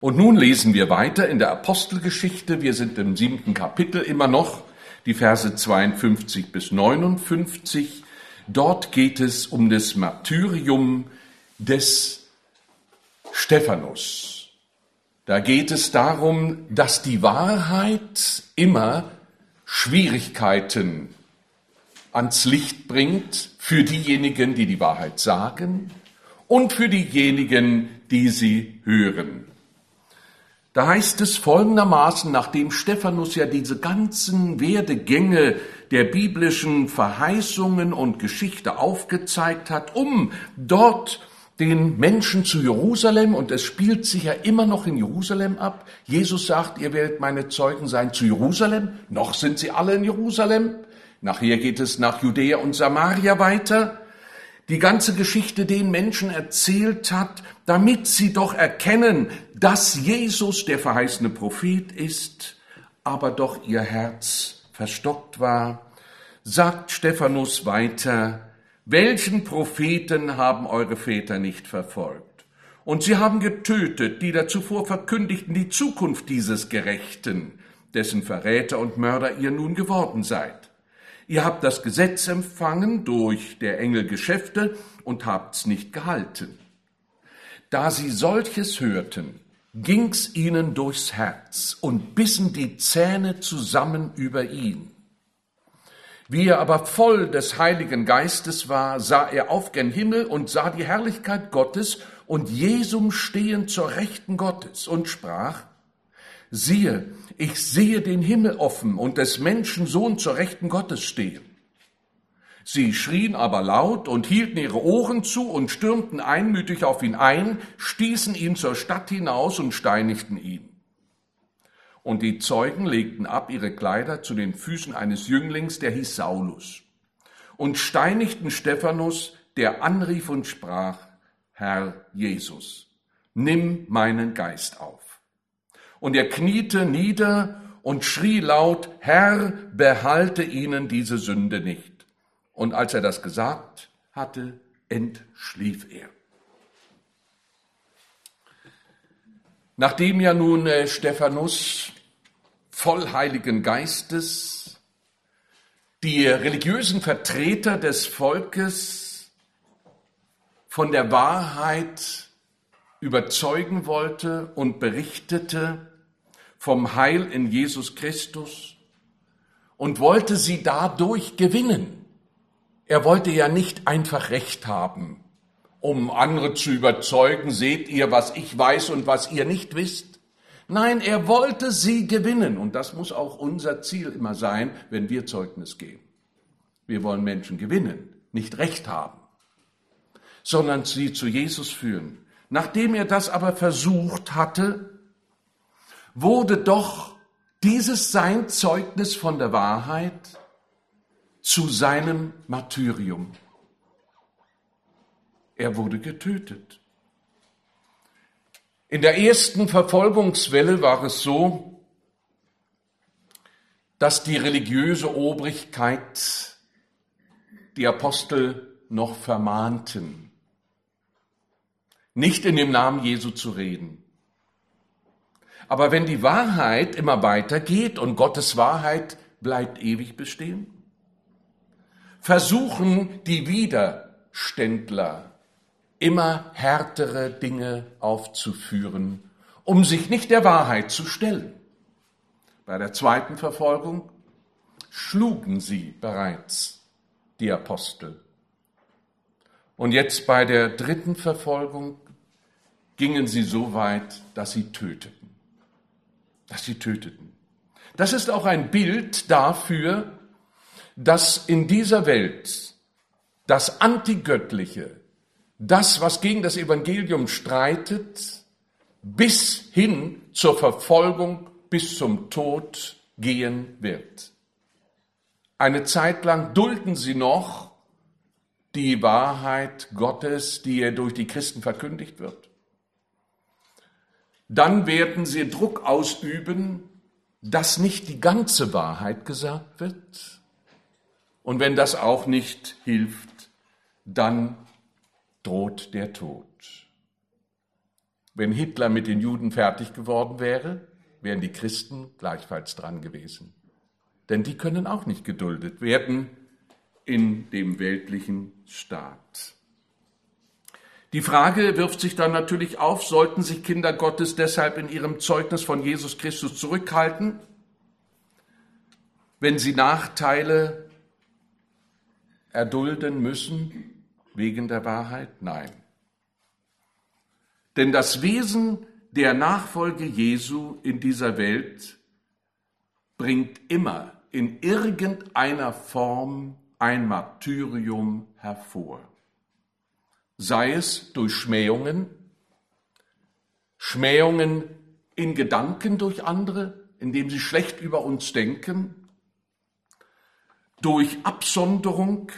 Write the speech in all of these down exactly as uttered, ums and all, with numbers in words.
Und nun lesen wir weiter in der Apostelgeschichte. Wir sind im siebten Kapitel immer noch, die Verse zweiundfünfzig bis neunundfünfzig. Dort geht es um das Martyrium des Stephanus. Da geht es darum, dass die Wahrheit immer Schwierigkeiten ans Licht bringt für diejenigen, die die Wahrheit sagen und für diejenigen, die sie hören. Da heißt es folgendermaßen, nachdem Stephanus ja diese ganzen Werdegänge der biblischen Verheißungen und Geschichte aufgezeigt hat, um dort den Menschen zu Jerusalem, und es spielt sich ja immer noch in Jerusalem ab. Jesus sagt, ihr werdet meine Zeugen sein zu Jerusalem. Noch sind sie alle in Jerusalem. Nachher geht es nach Judäa und Samaria weiter. Die ganze Geschichte den Menschen erzählt hat, damit sie doch erkennen, dass Jesus der verheißene Prophet ist, aber doch ihr Herz verstockt war, sagt Stephanus weiter: Welchen Propheten haben eure Väter nicht verfolgt? Und sie haben getötet, die da zuvor verkündigten die Zukunft dieses Gerechten, dessen Verräter und Mörder ihr nun geworden seid. Ihr habt das Gesetz empfangen durch der Engel Geschäfte und habt's nicht gehalten. Da sie solches hörten, ging's ihnen durchs Herz und bissen die Zähne zusammen über ihn. Wie er aber voll des Heiligen Geistes war, sah er auf gen Himmel und sah die Herrlichkeit Gottes und Jesum stehen zur Rechten Gottes und sprach: Siehe, ich sehe den Himmel offen und des Menschen Sohn zur Rechten Gottes stehen. Sie schrien aber laut und hielten ihre Ohren zu und stürmten einmütig auf ihn ein, stießen ihn zur Stadt hinaus und steinigten ihn. Und die Zeugen legten ab ihre Kleider zu den Füßen eines Jünglings, der hieß Saulus, und steinigten Stephanus, der anrief und sprach: Herr Jesus, nimm meinen Geist auf. Und er kniete nieder und schrie laut: Herr, behalte ihnen diese Sünde nicht. Und als er das gesagt hatte, entschlief er. Nachdem ja nun äh, Stephanus voll Heiligen Geistes die religiösen Vertreter des Volkes von der Wahrheit überzeugen wollte und berichtete vom Heil in Jesus Christus und wollte sie dadurch gewinnen. Er wollte ja nicht einfach Recht haben, um andere zu überzeugen: Seht ihr, was ich weiß und was ihr nicht wisst? Nein, er wollte sie gewinnen. Und das muss auch unser Ziel immer sein, wenn wir Zeugnis geben. Wir wollen Menschen gewinnen, nicht Recht haben, sondern sie zu Jesus führen. Nachdem er das aber versucht hatte, wurde doch dieses sein Zeugnis von der Wahrheit zu seinem Martyrium. Er wurde getötet. In der ersten Verfolgungswelle war es so, dass die religiöse Obrigkeit die Apostel noch vermahnten, nicht in dem Namen Jesu zu reden. Aber wenn die Wahrheit immer weitergeht und Gottes Wahrheit bleibt ewig bestehen, versuchen die Widerständler immer härtere Dinge aufzuführen, um sich nicht der Wahrheit zu stellen. Bei der zweiten Verfolgung schlugen sie bereits die Apostel. Und jetzt bei der dritten Verfolgung gingen sie so weit, dass sie töteten. Dass sie töteten. Das ist auch ein Bild dafür, dass in dieser Welt das Antigöttliche, das, was gegen das Evangelium streitet, bis hin zur Verfolgung, bis zum Tod gehen wird. Eine Zeit lang dulden sie noch die Wahrheit Gottes, die ihr durch die Christen verkündigt wird. Dann werden sie Druck ausüben, dass nicht die ganze Wahrheit gesagt wird. Und wenn das auch nicht hilft, dann droht der Tod. Wenn Hitler mit den Juden fertig geworden wäre, wären die Christen gleichfalls dran gewesen. Denn die können auch nicht geduldet werden in dem weltlichen Staat. Die Frage wirft sich dann natürlich auf, sollten sich Kinder Gottes deshalb in ihrem Zeugnis von Jesus Christus zurückhalten, wenn sie Nachteile erdulden müssen wegen der Wahrheit? Nein. Denn das Wesen der Nachfolge Jesu in dieser Welt bringt immer in irgendeiner Form ein Martyrium hervor. Sei es durch Schmähungen, Schmähungen in Gedanken durch andere, indem sie schlecht über uns denken, durch Absonderung,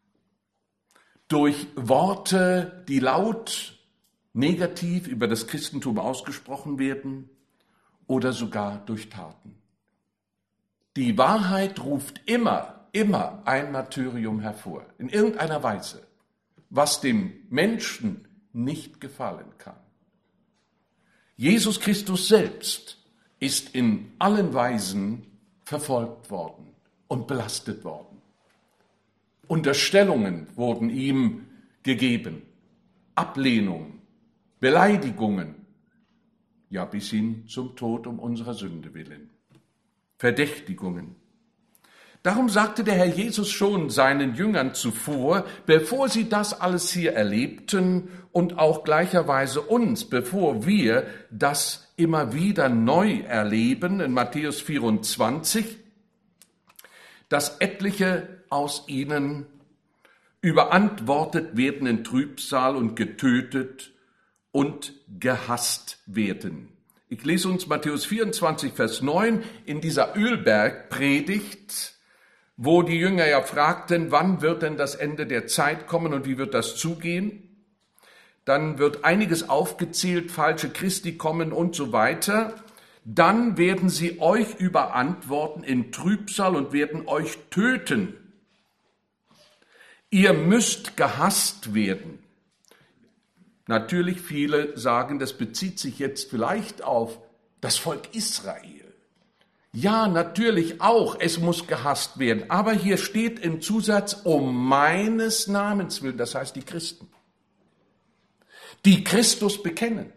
durch Worte, die laut negativ über das Christentum ausgesprochen werden, oder sogar durch Taten. Die Wahrheit ruft immer, immer ein Martyrium hervor, in irgendeiner Weise, was dem Menschen nicht gefallen kann. Jesus Christus selbst ist in allen Weisen verfolgt worden und belastet worden. Unterstellungen wurden ihm gegeben, Ablehnung, Beleidigungen, ja bis hin zum Tod um unserer Sünde willen, Verdächtigungen. Darum sagte der Herr Jesus schon seinen Jüngern zuvor, bevor sie das alles hier erlebten und auch gleicherweise uns, bevor wir das immer wieder neu erleben, in Matthäus vierundzwanzig, dass etliche aus ihnen überantwortet werden in Trübsal und getötet und gehasst werden. Ich lese uns Matthäus vierundzwanzig, Vers neun in dieser Ölbergpredigt, wo die Jünger ja fragten, wann wird denn das Ende der Zeit kommen und wie wird das zugehen? Dann wird einiges aufgezählt, falsche Christi kommen und so weiter. Dann werden sie euch überantworten in Trübsal und werden euch töten. Ihr müsst gehasst werden. Natürlich viele sagen, das bezieht sich jetzt vielleicht auf das Volk Israel. Ja, natürlich auch, es muss gehasst werden. Aber hier steht im Zusatz, um meines Namens willen, das heißt die Christen, die Christus bekennen.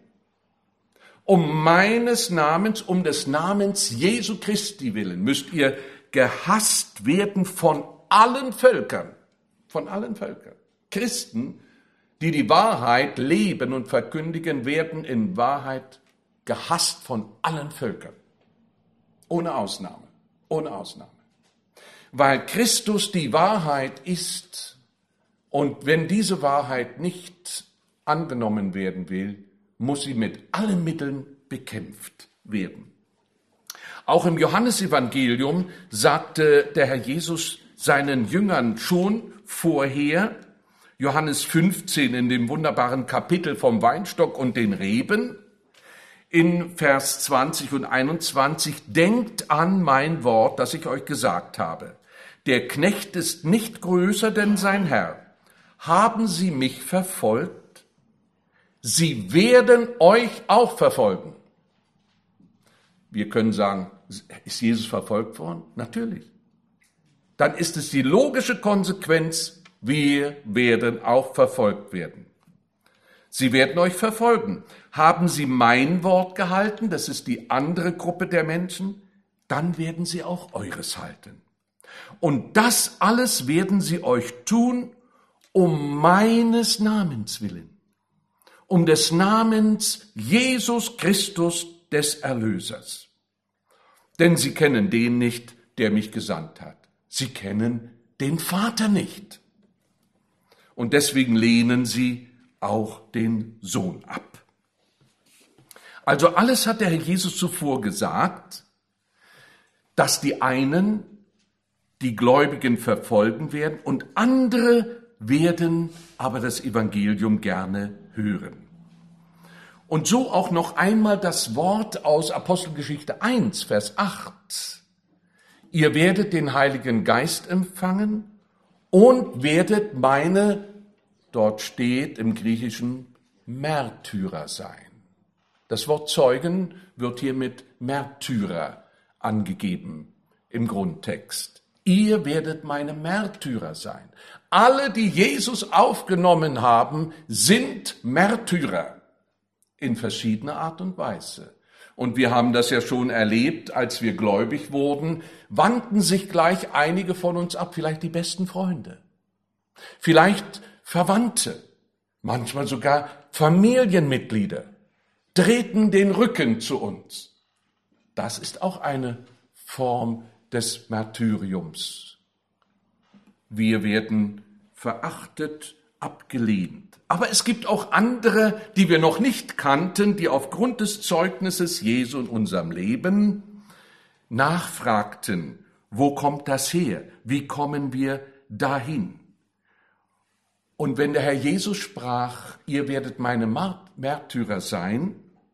Um meines Namens, um des Namens Jesu Christi willen, müsst ihr gehasst werden von allen Völkern. Von allen Völkern. Christen, die die Wahrheit leben und verkündigen, werden in Wahrheit gehasst von allen Völkern. Ohne Ausnahme, ohne Ausnahme. Weil Christus die Wahrheit ist und wenn diese Wahrheit nicht angenommen werden will, muss sie mit allen Mitteln bekämpft werden. Auch im Johannesevangelium sagte der Herr Jesus seinen Jüngern schon vorher, Johannes fünfzehn in dem wunderbaren Kapitel vom Weinstock und den Reben, in Vers zwanzig und einundzwanzig, denkt an mein Wort, das ich euch gesagt habe. Der Knecht ist nicht größer denn sein Herr. Haben sie mich verfolgt? Sie werden euch auch verfolgen. Wir können sagen, ist Jesus verfolgt worden? Natürlich. Dann ist es die logische Konsequenz, wir werden auch verfolgt werden. Sie werden euch verfolgen. Haben sie mein Wort gehalten, das ist die andere Gruppe der Menschen, dann werden sie auch eures halten. Und das alles werden sie euch tun, um meines Namens willen, um des Namens Jesus Christus des Erlösers. Denn sie kennen den nicht, der mich gesandt hat. Sie kennen den Vater nicht. Und deswegen lehnen sie auch den Sohn ab. Also alles hat der Herr Jesus zuvor gesagt, dass die einen die Gläubigen verfolgen werden und andere werden aber das Evangelium gerne hören. Und so auch noch einmal das Wort aus Apostelgeschichte eins, Vers acht. Ihr werdet den Heiligen Geist empfangen und werdet meine, dort steht im Griechischen, Märtyrer sein. Das Wort Zeugen wird hier mit Märtyrer angegeben im Grundtext. Ihr werdet meine Märtyrer sein. Alle, die Jesus aufgenommen haben, sind Märtyrer in verschiedener Art und Weise. Und wir haben das ja schon erlebt, als wir gläubig wurden, wandten sich gleich einige von uns ab, vielleicht die besten Freunde, vielleicht Verwandte, manchmal sogar Familienmitglieder, drehten den Rücken zu uns. Das ist auch eine Form des Martyriums. Wir werden verachtet, abgelehnt. Aber es gibt auch andere, die wir noch nicht kannten, die aufgrund des Zeugnisses Jesu in unserem Leben nachfragten, wo kommt das her? Wie kommen wir dahin? Und wenn der Herr Jesus sprach, ihr werdet meine Märtyrer sein,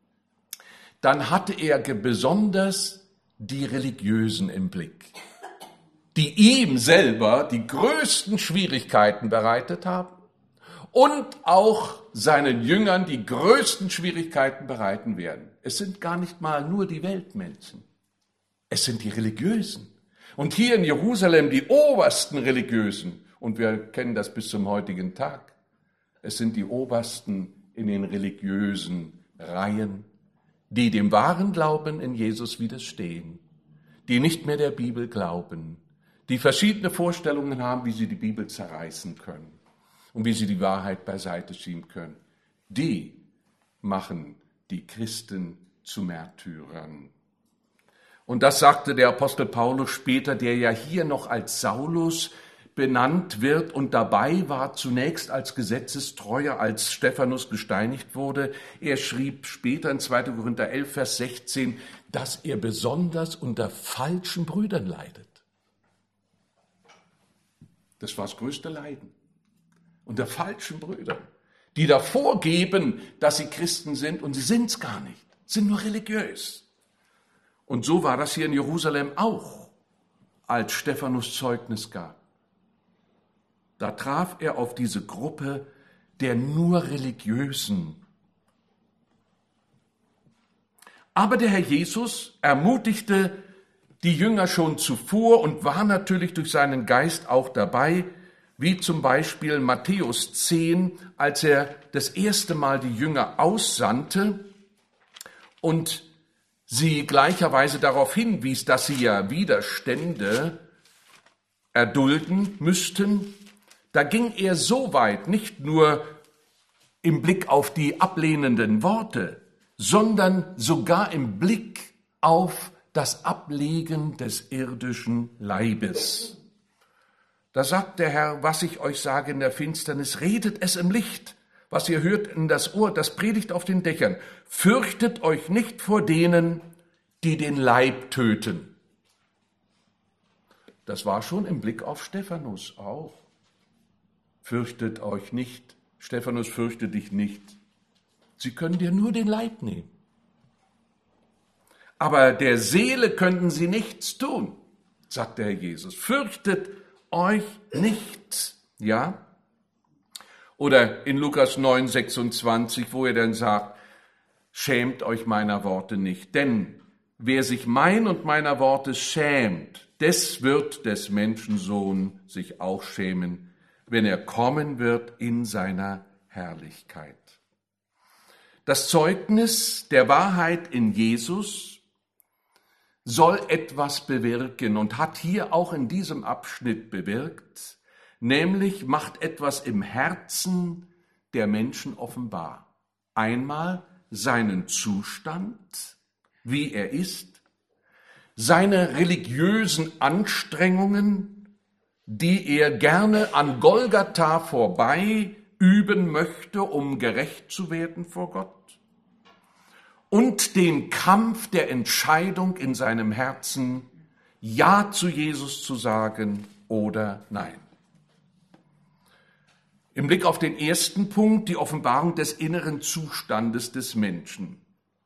dann hatte er besonders die Religiösen im Blick, die ihm selber die größten Schwierigkeiten bereitet haben und auch seinen Jüngern die größten Schwierigkeiten bereiten werden. Es sind gar nicht mal nur die Weltmenschen, es sind die Religiösen. Und hier in Jerusalem die obersten Religiösen, und wir kennen das bis zum heutigen Tag, es sind die Obersten in den religiösen Reihen, die dem wahren Glauben in Jesus widerstehen, die nicht mehr der Bibel glauben, die verschiedene Vorstellungen haben, wie sie die Bibel zerreißen können und wie sie die Wahrheit beiseite schieben können. Die machen die Christen zu Märtyrern. Und das sagte der Apostel Paulus später, der ja hier noch als Saulus benannt wird und dabei war zunächst als Gesetzestreuer, als Stephanus gesteinigt wurde. Er schrieb später in zweiter Korinther elf, Vers sechzehn, dass er besonders unter falschen Brüdern leidet. Das war das größte Leiden. Unter falschen Brüdern, die davor geben, dass sie Christen sind und sie sind es gar nicht, sind nur religiös. Und so war das hier in Jerusalem auch, als Stephanus Zeugnis gab. Da traf er auf diese Gruppe der nur Religiösen. Aber der Herr Jesus ermutigte die Jünger schon zuvor und war natürlich durch seinen Geist auch dabei, wie zum Beispiel Matthäus zehn, als er das erste Mal die Jünger aussandte und sie gleicherweise darauf hinwies, dass sie ja Widerstände erdulden müssten. Da ging er so weit, nicht nur im Blick auf die ablehnenden Worte, sondern sogar im Blick auf das Ablegen des irdischen Leibes. Da sagt der Herr, was ich euch sage in der Finsternis, redet es im Licht. Was ihr hört in das Ohr, das predigt auf den Dächern. Fürchtet euch nicht vor denen, die den Leib töten. Das war schon im Blick auf Stephanus auch. Fürchtet euch nicht, Stephanus, fürchte dich nicht. Sie können dir nur den Leib nehmen. Aber der Seele könnten sie nichts tun, sagt der Herr Jesus. Fürchtet euch nicht, ja? Oder in Lukas neun, sechsundzwanzig, wo er dann sagt, schämt euch meiner Worte nicht, denn wer sich mein und meiner Worte schämt, des wird des Menschensohn sich auch schämen, wenn er kommen wird in seiner Herrlichkeit. Das Zeugnis der Wahrheit in Jesus soll etwas bewirken und hat hier auch in diesem Abschnitt bewirkt, nämlich macht etwas im Herzen der Menschen offenbar. Einmal seinen Zustand, wie er ist, seine religiösen Anstrengungen, die er gerne an Golgatha vorbei üben möchte, um gerecht zu werden vor Gott, und den Kampf der Entscheidung in seinem Herzen, Ja zu Jesus zu sagen oder Nein. Im Blick auf den ersten Punkt, die Offenbarung des inneren Zustandes des Menschen.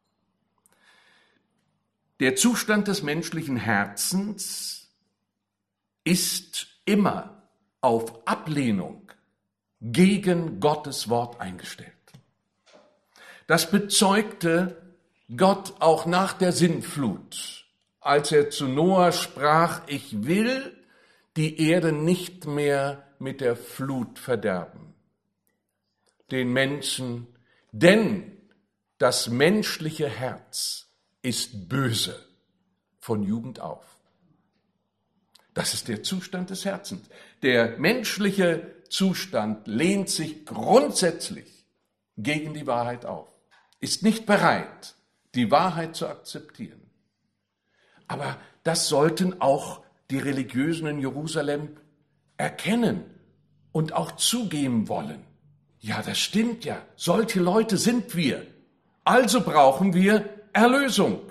Der Zustand des menschlichen Herzens ist immer auf Ablehnung gegen Gottes Wort eingestellt. Das bezeugte Gott auch nach der Sintflut, als er zu Noah sprach, ich will die Erde nicht mehr mit der Flut verderben, den Menschen, denn das menschliche Herz ist böse von Jugend auf. Das ist der Zustand des Herzens. Der menschliche Zustand lehnt sich grundsätzlich gegen die Wahrheit auf, ist nicht bereit, die Wahrheit zu akzeptieren. Aber das sollten auch die Religiösen in Jerusalem erkennen und auch zugeben wollen. Ja, das stimmt ja. Solche Leute sind wir. Also brauchen wir Erlösung.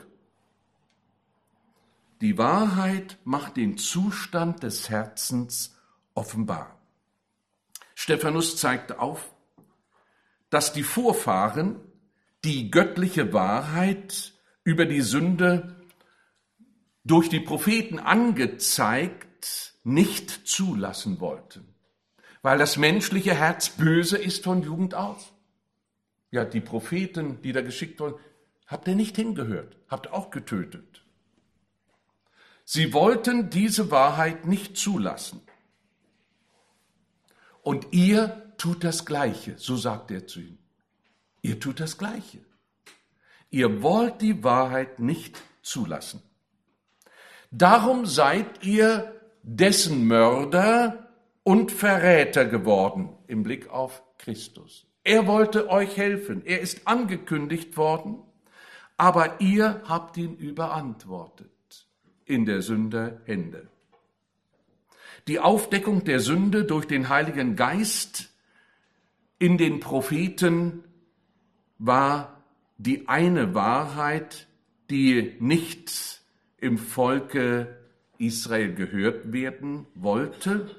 Die Wahrheit macht den Zustand des Herzens offenbar. Stephanus zeigte auf, dass die Vorfahren die göttliche Wahrheit über die Sünde durch die Propheten angezeigt nicht zulassen wollten, weil das menschliche Herz böse ist von Jugend auf. Ja, die Propheten, die da geschickt wurden, habt ihr nicht hingehört, habt auch getötet. Sie wollten diese Wahrheit nicht zulassen. Und ihr tut das Gleiche, so sagt er zu ihnen. Ihr tut das Gleiche. Ihr wollt die Wahrheit nicht zulassen. Darum seid ihr dessen Mörder und Verräter geworden im Blick auf Christus. Er wollte euch helfen, er ist angekündigt worden, aber ihr habt ihn überantwortet in der Sünde Hände. Die Aufdeckung der Sünde durch den Heiligen Geist in den Propheten war die eine Wahrheit, die nicht im Volke Israel gehört werden wollte,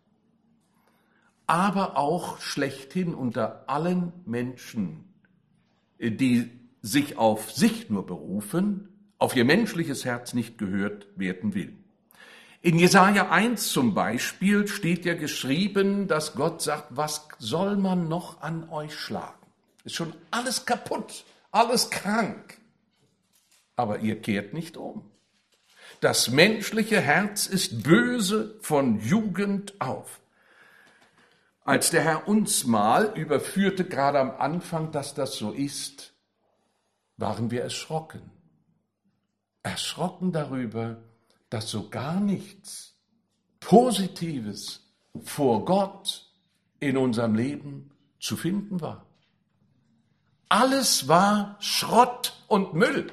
aber auch schlechthin unter allen Menschen, die sich auf sich nur berufen, auf ihr menschliches Herz nicht gehört werden will. In Jesaja eins zum Beispiel steht ja geschrieben, dass Gott sagt, was soll man noch an euch schlagen? Ist schon alles kaputt, alles krank. Aber ihr kehrt nicht um. Das menschliche Herz ist böse von Jugend auf. Als der Herr uns mal überführte, gerade am Anfang, dass das so ist, waren wir erschrocken. Erschrocken darüber, dass so gar nichts Positives vor Gott in unserem Leben zu finden war. Alles war Schrott und Müll.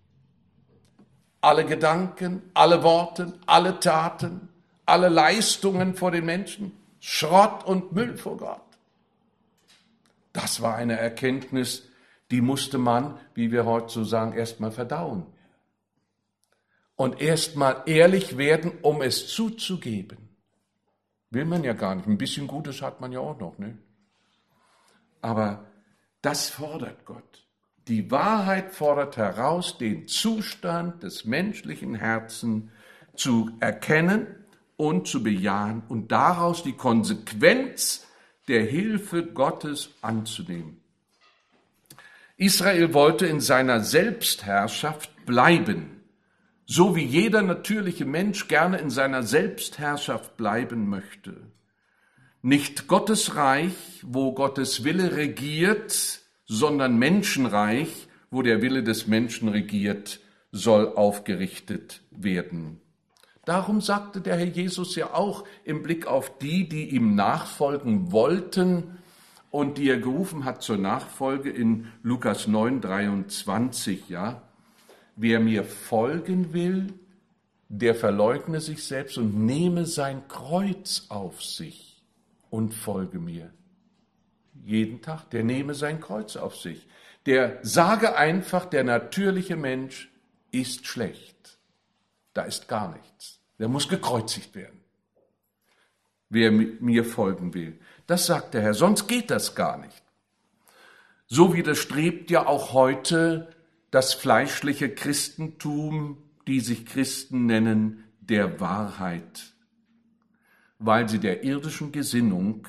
Alle Gedanken, alle Worte, alle Taten, alle Leistungen vor den Menschen, Schrott und Müll vor Gott. Das war eine Erkenntnis, die musste man, wie wir heute so sagen, erstmal verdauen. Und erstmal ehrlich werden, um es zuzugeben. Will man ja gar nicht. Ein bisschen Gutes hat man ja auch noch, ne? Aber das fordert Gott. Die Wahrheit fordert heraus, den Zustand des menschlichen Herzens zu erkennen und zu bejahen und daraus die Konsequenz der Hilfe Gottes anzunehmen. Israel wollte in seiner Selbstherrschaft bleiben, so wie jeder natürliche Mensch gerne in seiner Selbstherrschaft bleiben möchte. Nicht Gottes Reich, wo Gottes Wille regiert, sondern Menschenreich, wo der Wille des Menschen regiert, soll aufgerichtet werden. Darum sagte der Herr Jesus ja auch im Blick auf die, die ihm nachfolgen wollten und die er gerufen hat zur Nachfolge in Lukas neun, dreiundzwanzig, ja, wer mir folgen will, der verleugne sich selbst und nehme sein Kreuz auf sich und folge mir. Jeden Tag, der nehme sein Kreuz auf sich. Der sage einfach, der natürliche Mensch ist schlecht. Da ist gar nichts. Der muss gekreuzigt werden. Wer mir folgen will. Das sagt der Herr, sonst geht das gar nicht. So widerstrebt ja auch heute das fleischliche Christentum, die sich Christen nennen, der Wahrheit, weil sie der irdischen Gesinnung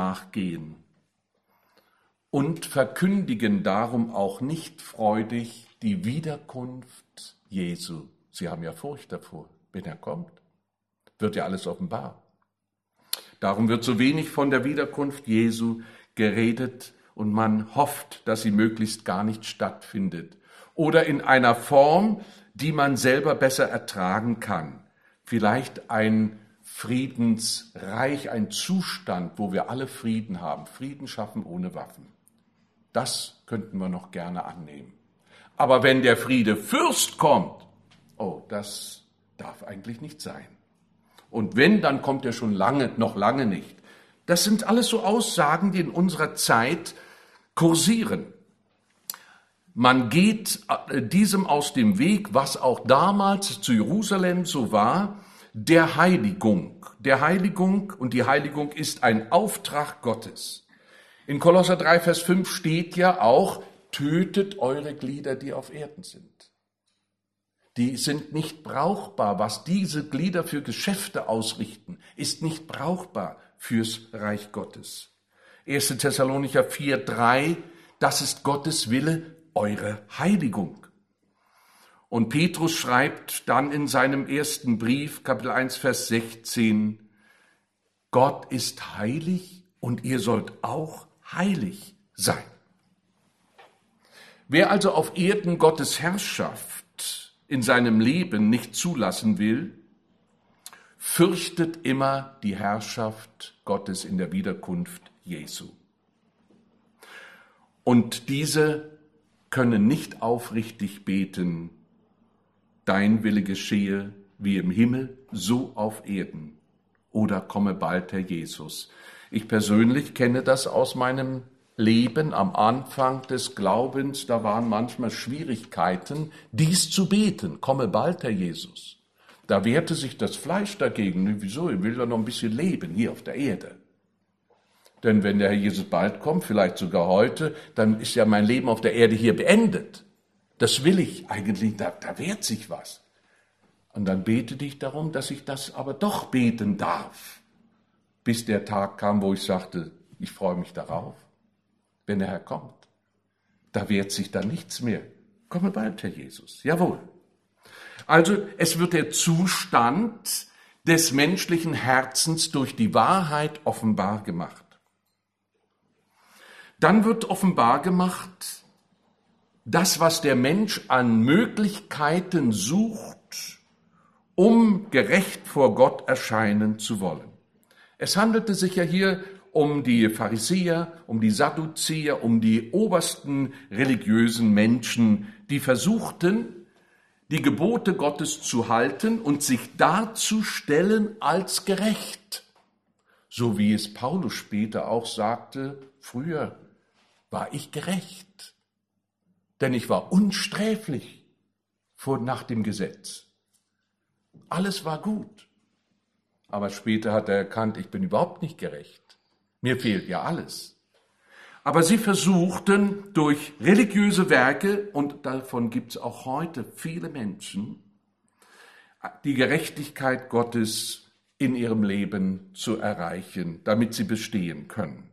nachgehen und verkündigen darum auch nicht freudig die Wiederkunft Jesu. Sie haben ja Furcht davor, wenn er kommt. Wird ja alles offenbar. Darum wird so wenig von der Wiederkunft Jesu geredet und man hofft, dass sie möglichst gar nicht stattfindet. Oder in einer Form, die man selber besser ertragen kann. Vielleicht ein Friedensreich, ein Zustand, wo wir alle Frieden haben. Frieden schaffen ohne Waffen. Das könnten wir noch gerne annehmen. Aber wenn der Friedefürst kommt, oh, das darf eigentlich nicht sein. Und wenn, dann kommt er schon lange, noch lange nicht. Das sind alles so Aussagen, die in unserer Zeit kursieren. Man geht diesem aus dem Weg, was auch damals zu Jerusalem so war, der Heiligung. Der Heiligung, und die Heiligung ist ein Auftrag Gottes. In Kolosser drei, Vers fünf steht ja auch, tötet eure Glieder, die auf Erden sind. Die sind nicht brauchbar. Was diese Glieder für Geschäfte ausrichten, ist nicht brauchbar fürs Reich Gottes. erster Thessalonicher vier, drei, das ist Gottes Wille, eure Heiligung. Und Petrus schreibt dann in seinem ersten Brief, Kapitel eins, Vers sechzehn, Gott ist heilig und ihr sollt auch heilig sein. Wer also auf Erden Gottes Herrschaft in seinem Leben nicht zulassen will, fürchtet immer die Herrschaft Gottes in der Wiederkunft Jesu. Und diese können nicht aufrichtig beten, dein Wille geschehe wie im Himmel, so auf Erden. Oder komme bald, Herr Jesus. Ich persönlich kenne das aus meinem Leben am Anfang des Glaubens. Da waren manchmal Schwierigkeiten, dies zu beten. Komme bald, Herr Jesus. Da wehrte sich das Fleisch dagegen. Wieso? Ich will doch noch ein bisschen leben hier auf der Erde. Denn wenn der Herr Jesus bald kommt, vielleicht sogar heute, dann ist ja mein Leben auf der Erde hier beendet. Das will ich eigentlich, da, da wehrt sich was. Und dann betete ich darum, dass ich das aber doch beten darf. Bis der Tag kam, wo ich sagte, ich freue mich darauf, wenn der Herr kommt. Da wehrt sich dann nichts mehr. Komme bald, Herr Jesus. Jawohl. Also es wird der Zustand des menschlichen Herzens durch die Wahrheit offenbar gemacht. Dann wird offenbar gemacht, das, was der Mensch an Möglichkeiten sucht, um gerecht vor Gott erscheinen zu wollen. Es handelte sich ja hier um die Pharisäer, um die Sadduzäer, um die obersten religiösen Menschen, die versuchten, die Gebote Gottes zu halten und sich darzustellen als gerecht. So wie es Paulus später auch sagte, früher war ich gerecht, denn ich war unsträflich vor nach dem Gesetz. Alles war gut. Aber später hat er erkannt, ich bin überhaupt nicht gerecht. Mir fehlt ja alles. Aber sie versuchten durch religiöse Werke, und davon gibt es auch heute viele Menschen, die Gerechtigkeit Gottes in ihrem Leben zu erreichen, damit sie bestehen können.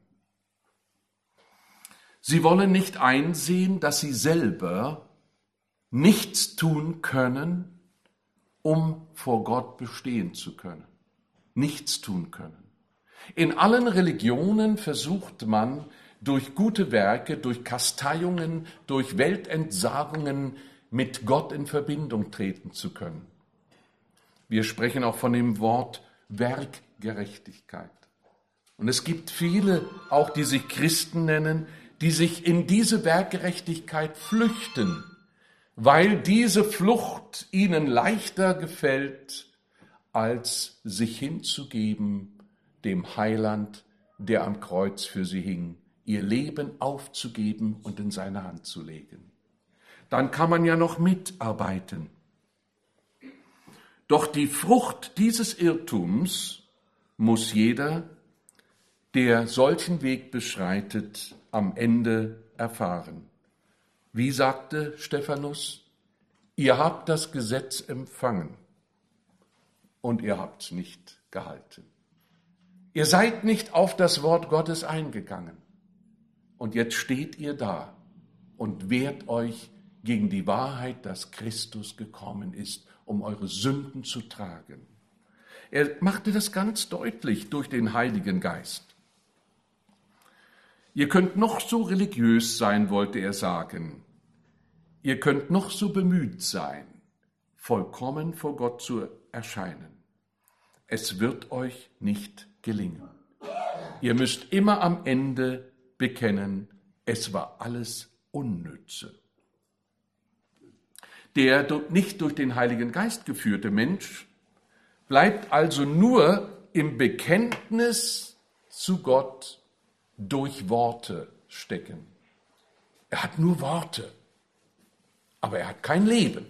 Sie wollen nicht einsehen, dass sie selber nichts tun können, um vor Gott bestehen zu können. Nichts tun können. In allen Religionen versucht man, durch gute Werke, durch Kasteiungen, durch Weltentsagungen mit Gott in Verbindung treten zu können. Wir sprechen auch von dem Wort Werkgerechtigkeit. Und es gibt viele, auch die sich Christen nennen, die sich in diese Werkgerechtigkeit flüchten, weil diese Flucht ihnen leichter gefällt, als sich hinzugeben dem Heiland, der am Kreuz für sie hing, ihr Leben aufzugeben und in seine Hand zu legen. Dann kann man ja noch mitarbeiten. Doch die Frucht dieses Irrtums muss jeder, der solchen Weg beschreitet, am Ende erfahren. Wie sagte Stephanus? Ihr habt das Gesetz empfangen und ihr habt es nicht gehalten. Ihr seid nicht auf das Wort Gottes eingegangen. Und jetzt steht ihr da und wehrt euch gegen die Wahrheit, dass Christus gekommen ist, um eure Sünden zu tragen. Er machte das ganz deutlich durch den Heiligen Geist. Ihr könnt noch so religiös sein, wollte er sagen. Ihr könnt noch so bemüht sein, vollkommen vor Gott zu erscheinen. Es wird euch nicht gelingen. Ihr müsst immer am Ende bekennen, es war alles Unnütze. Der nicht durch den Heiligen Geist geführte Mensch bleibt also nur im Bekenntnis zu Gott durch Worte stecken. Er hat nur Worte, aber er hat kein Leben.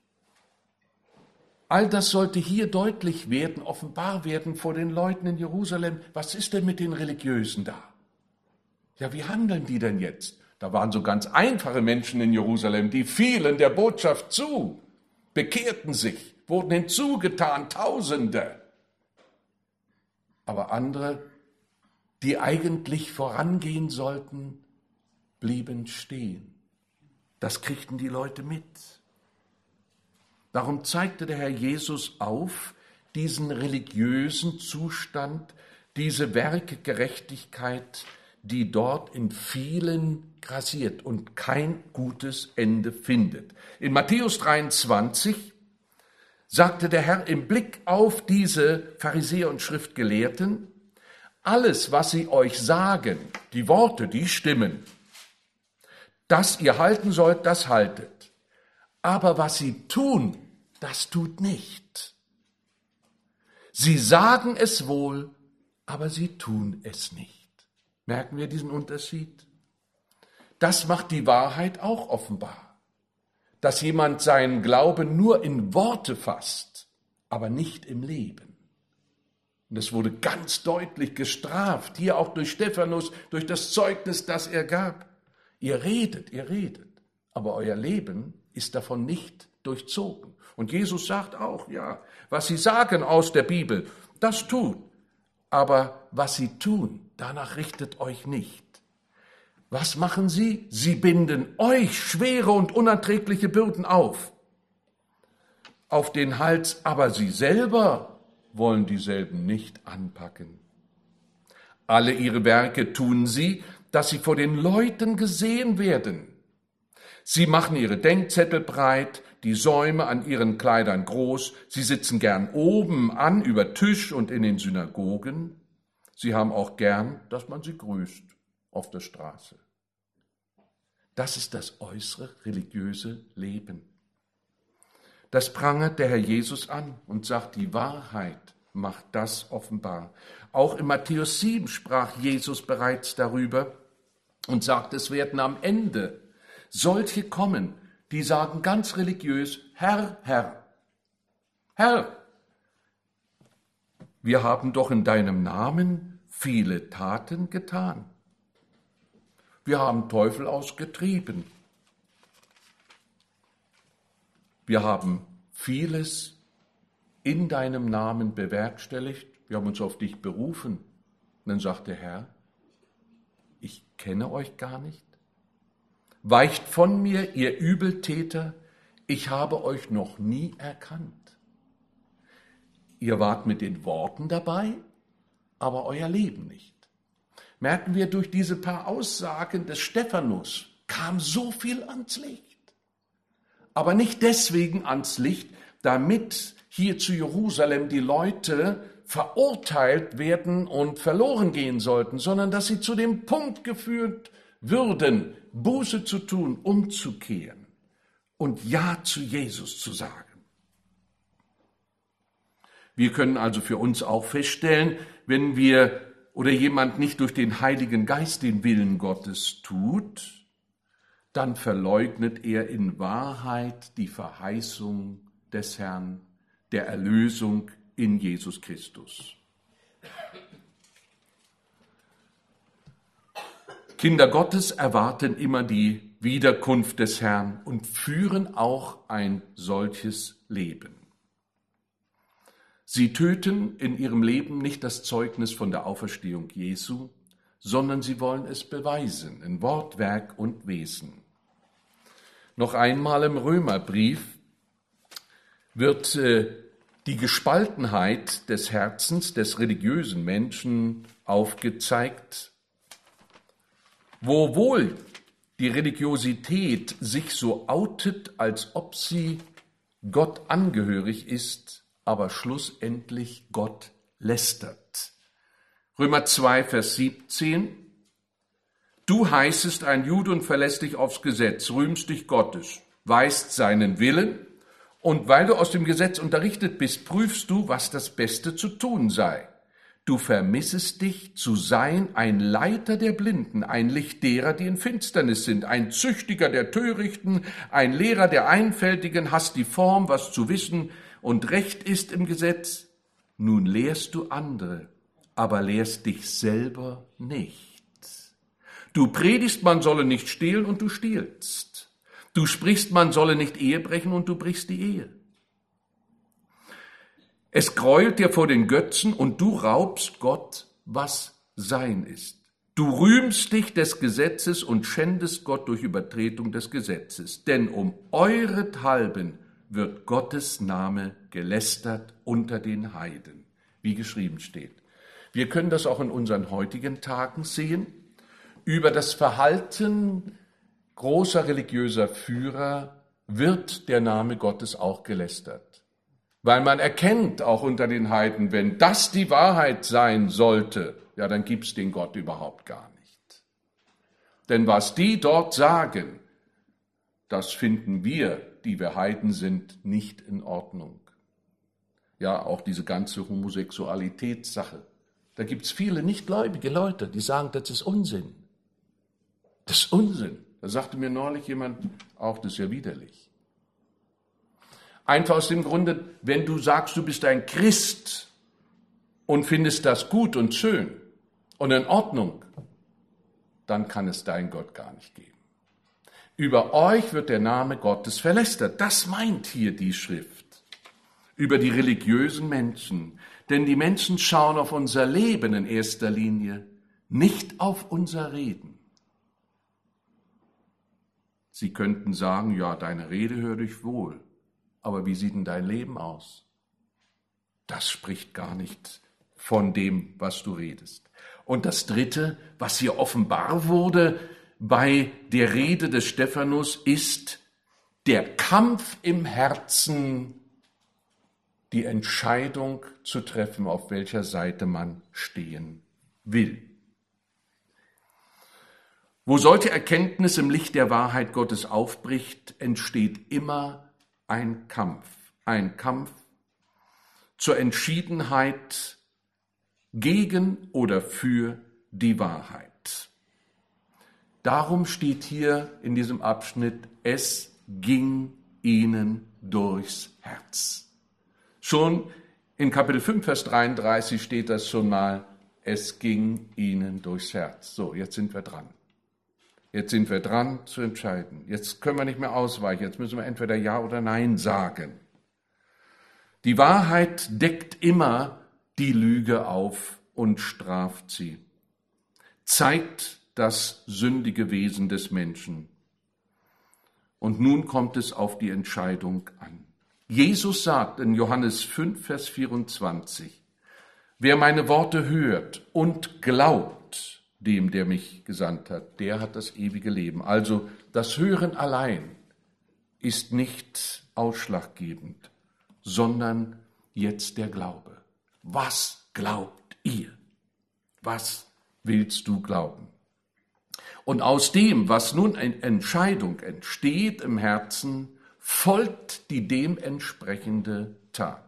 All das sollte hier deutlich werden, offenbar werden vor den Leuten in Jerusalem. Was ist denn mit den Religiösen da? Ja, wie handeln die denn jetzt? Da waren so ganz einfache Menschen in Jerusalem, die fielen der Botschaft zu, bekehrten sich, wurden hinzugetan, Tausende. Aber andere, die eigentlich vorangehen sollten, blieben stehen. Das kriegten die Leute mit. Darum zeigte der Herr Jesus auf diesen religiösen Zustand, diese Werkgerechtigkeit, die dort in vielen grassiert und kein gutes Ende findet. In Matthäus dreiundzwanzig sagte der Herr im Blick auf diese Pharisäer und Schriftgelehrten: Alles, was sie euch sagen, die Worte, die stimmen, das ihr halten sollt, das haltet. Aber was sie tun, das tut nicht. Sie sagen es wohl, aber sie tun es nicht. Merken wir diesen Unterschied? Das macht die Wahrheit auch offenbar. Dass jemand seinen Glauben nur in Worte fasst, aber nicht im Leben. Und es wurde ganz deutlich gestraft, hier auch durch Stephanus, durch das Zeugnis, das er gab. Ihr redet, ihr redet, aber euer Leben ist davon nicht durchzogen. Und Jesus sagt auch, ja, was sie sagen aus der Bibel, das tut. Aber was sie tun, danach richtet euch nicht. Was machen sie? Sie binden euch schwere und unerträgliche Bürden auf, auf den Hals, aber sie selber wollen dieselben nicht anpacken. Alle ihre Werke tun sie, dass sie vor den Leuten gesehen werden. Sie machen ihre Denkzettel breit, die Säume an ihren Kleidern groß, sie sitzen gern oben an über Tisch und in den Synagogen. Sie haben auch gern, dass man sie grüßt auf der Straße. Das ist das äußere religiöse Leben. Das prangert der Herr Jesus an und sagt, die Wahrheit macht das offenbar. Auch in Matthäus sieben sprach Jesus bereits darüber und sagt, es werden am Ende solche kommen, die sagen ganz religiös, Herr, Herr, Herr, wir haben doch in deinem Namen viele Taten getan. Wir haben Teufel ausgetrieben. Wir haben vieles in deinem Namen bewerkstelligt. Wir haben uns auf dich berufen. Und dann sagt der Herr, ich kenne euch gar nicht. Weicht von mir, ihr Übeltäter, ich habe euch noch nie erkannt. Ihr wart mit den Worten dabei, aber euer Leben nicht. Merken wir, durch diese paar Aussagen des Stephanus kam so viel ans Licht. Aber nicht deswegen ans Licht, damit hier zu Jerusalem die Leute verurteilt werden und verloren gehen sollten, sondern dass sie zu dem Punkt geführt würden, Buße zu tun, umzukehren und Ja zu Jesus zu sagen. Wir können also für uns auch feststellen, wenn wir oder jemand nicht durch den Heiligen Geist den Willen Gottes tut, dann verleugnet er in Wahrheit die Verheißung des Herrn, der Erlösung in Jesus Christus. Kinder Gottes erwarten immer die Wiederkunft des Herrn und führen auch ein solches Leben. Sie töten in ihrem Leben nicht das Zeugnis von der Auferstehung Jesu, sondern sie wollen es beweisen in Wort, Werk und Wesen. Noch einmal im Römerbrief wird äh, die Gespaltenheit des Herzens des religiösen Menschen aufgezeigt, wo wohl die Religiosität sich so outet, als ob sie Gott angehörig ist, aber schlussendlich Gott lästert. Römer zwei, Vers siebzehn: Du heißest ein Jude und verlässt dich aufs Gesetz, rühmst dich Gottes, weißt seinen Willen, und weil du aus dem Gesetz unterrichtet bist, prüfst du, was das Beste zu tun sei. Du vermissest dich zu sein ein Leiter der Blinden, ein Licht derer, die in Finsternis sind, ein Züchtiger der Törichten, ein Lehrer der Einfältigen, hast die Form, was zu wissen und recht ist im Gesetz. Nun lehrst du andere, aber lehrst dich selber nicht. Du predigst, man solle nicht stehlen und du stiehlst. Du sprichst, man solle nicht Ehe brechen und du brichst die Ehe. Es gräuelt dir vor den Götzen und du raubst Gott, was sein ist. Du rühmst dich des Gesetzes und schändest Gott durch Übertretung des Gesetzes. Denn um eurethalben wird Gottes Name gelästert unter den Heiden, wie geschrieben steht. Wir können das auch in unseren heutigen Tagen sehen. Über das Verhalten großer religiöser Führer wird der Name Gottes auch gelästert. Weil man erkennt auch unter den Heiden, wenn das die Wahrheit sein sollte, ja, dann gibt's den Gott überhaupt gar nicht. Denn was die dort sagen, das finden wir, die wir Heiden sind, nicht in Ordnung. Ja, auch diese ganze Homosexualitätssache. Da gibt's viele nichtgläubige Leute, die sagen, das ist Unsinn. Das ist Unsinn. Da sagte mir neulich jemand, auch das ist ja widerlich. Einfach aus dem Grunde, wenn du sagst, du bist ein Christ und findest das gut und schön und in Ordnung, dann kann es dein Gott gar nicht geben. Über euch wird der Name Gottes verlästert. Das meint hier die Schrift. Über die religiösen Menschen. Denn die Menschen schauen auf unser Leben in erster Linie, nicht auf unser Reden. Sie könnten sagen, ja, deine Rede höre ich wohl, aber wie sieht denn dein Leben aus? Das spricht gar nicht von dem, was du redest. Und das Dritte, was hier offenbar wurde bei der Rede des Stephanus, ist der Kampf im Herzen, die Entscheidung zu treffen, auf welcher Seite man stehen will. Wo solche Erkenntnis im Licht der Wahrheit Gottes aufbricht, entsteht immer ein Kampf. Ein Kampf zur Entschiedenheit gegen oder für die Wahrheit. Darum steht hier in diesem Abschnitt, es ging ihnen durchs Herz. Schon in Kapitel fünf, Vers dreiunddreißig steht das schon mal, es ging ihnen durchs Herz. So, jetzt sind wir dran. Jetzt sind wir dran zu entscheiden. Jetzt können wir nicht mehr ausweichen. Jetzt müssen wir entweder Ja oder Nein sagen. Die Wahrheit deckt immer die Lüge auf und straft sie, zeigt das sündige Wesen des Menschen. Und nun kommt es auf die Entscheidung an. Jesus sagt in Johannes fünf, Vers vierundzwanzig, wer meine Worte hört und glaubt, dem, der mich gesandt hat, der hat das ewige Leben. Also das Hören allein ist nicht ausschlaggebend, sondern jetzt der Glaube. Was glaubt ihr? Was willst du glauben? Und aus dem, was nun eine Entscheidung entsteht im Herzen, folgt die dementsprechende Tat.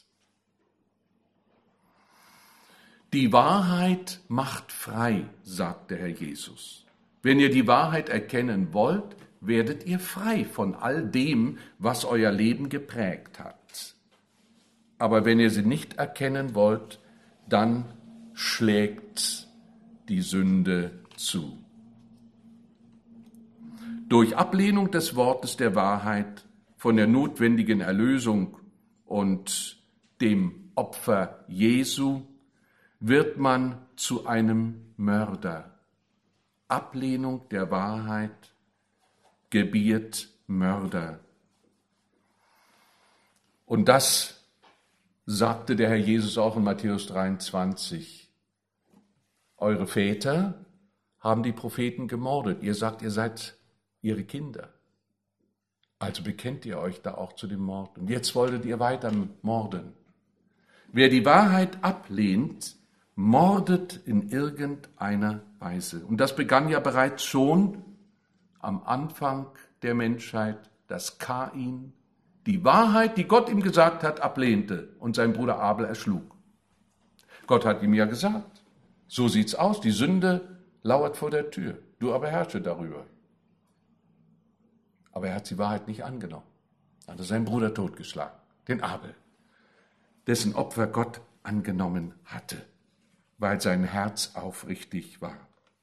Die Wahrheit macht frei, sagt der Herr Jesus. Wenn ihr die Wahrheit erkennen wollt, werdet ihr frei von all dem, was euer Leben geprägt hat. Aber wenn ihr sie nicht erkennen wollt, dann schlägt die Sünde zu. Durch Ablehnung des Wortes der Wahrheit, von der notwendigen Erlösung und dem Opfer Jesu, wird man zu einem Mörder. Ablehnung der Wahrheit gebiert Mörder. Und das sagte der Herr Jesus auch in Matthäus dreiundzwanzig. Eure Väter haben die Propheten gemordet. Ihr sagt, ihr seid ihre Kinder. Also bekennt ihr euch da auch zu dem Mord. Und jetzt wolltet ihr weiter morden. Wer die Wahrheit ablehnt, mordet in irgendeiner Weise. Und das begann ja bereits schon am Anfang der Menschheit, dass Kain die Wahrheit, die Gott ihm gesagt hat, ablehnte und seinen Bruder Abel erschlug. Gott hat ihm ja gesagt, so sieht's aus, die Sünde lauert vor der Tür, du aber herrsche darüber. Aber er hat die Wahrheit nicht angenommen. Er hat seinen Bruder totgeschlagen, den Abel, dessen Opfer Gott angenommen hatte, weil sein Herz aufrichtig war.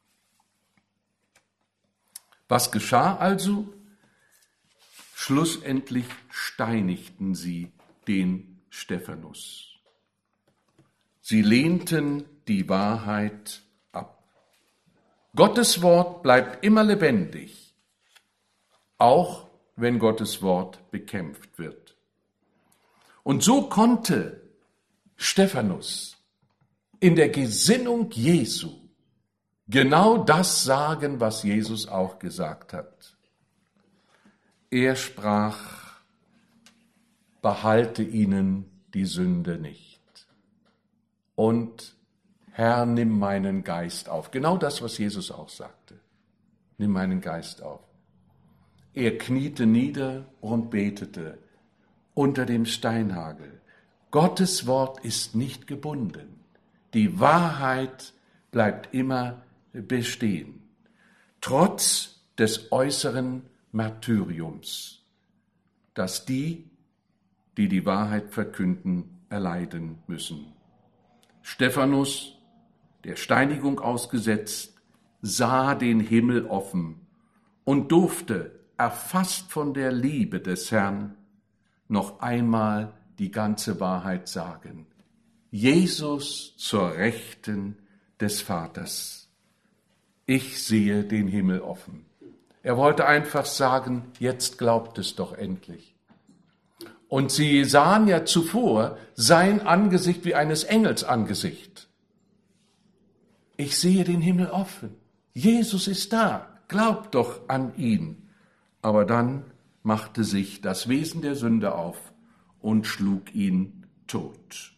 Was geschah also? Schlussendlich steinigten sie den Stephanus. Sie lehnten die Wahrheit ab. Gottes Wort bleibt immer lebendig, auch wenn Gottes Wort bekämpft wird. Und so konnte Stephanus in der Gesinnung Jesu genau das sagen, was Jesus auch gesagt hat. Er sprach, behalte ihnen die Sünde nicht. Und Herr, nimm meinen Geist auf. Genau das, was Jesus auch sagte. Nimm meinen Geist auf. Er kniete nieder und betete unter dem Steinhagel. Gottes Wort ist nicht gebunden. Die Wahrheit bleibt immer bestehen. Trotz des äußeren Martyriums, das die, die die Wahrheit verkünden, erleiden müssen. Stephanus, der Steinigung ausgesetzt, sah den Himmel offen und durfte, erfasst von der Liebe des Herrn, noch einmal die ganze Wahrheit sagen. Jesus zur Rechten des Vaters. Ich sehe den Himmel offen. Er wollte einfach sagen, jetzt glaubt es doch endlich. Und sie sahen ja zuvor sein Angesicht wie eines Engels Angesicht. Ich sehe den Himmel offen. Jesus ist da. Glaubt doch an ihn. Aber dann machte sich das Wesen der Sünde auf und schlug ihn tot.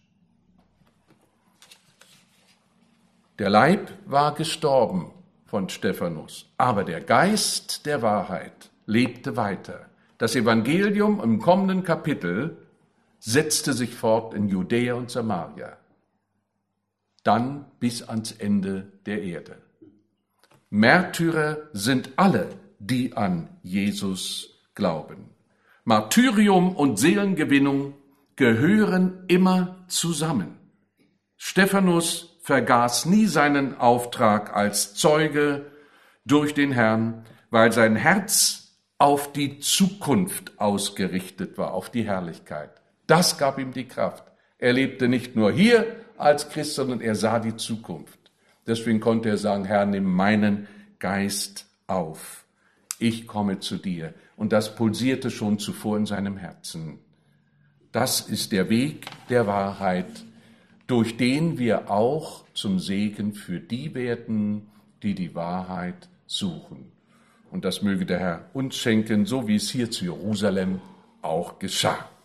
Der Leib war gestorben von Stephanus, aber der Geist der Wahrheit lebte weiter. Das Evangelium im kommenden Kapitel setzte sich fort in Judäa und Samaria, dann bis ans Ende der Erde. Märtyrer sind alle, die an Jesus glauben. Martyrium und Seelengewinnung gehören immer zusammen. Stephanus vergaß nie seinen Auftrag als Zeuge durch den Herrn, weil sein Herz auf die Zukunft ausgerichtet war, auf die Herrlichkeit. Das gab ihm die Kraft. Er lebte nicht nur hier als Christ, sondern er sah die Zukunft. Deswegen konnte er sagen, Herr, nimm meinen Geist auf. Ich komme zu dir. Und das pulsierte schon zuvor in seinem Herzen. Das ist der Weg der Wahrheit, durch den wir auch zum Segen für die werden, die die Wahrheit suchen. Und das möge der Herr uns schenken, so wie es hier zu Jerusalem auch geschah.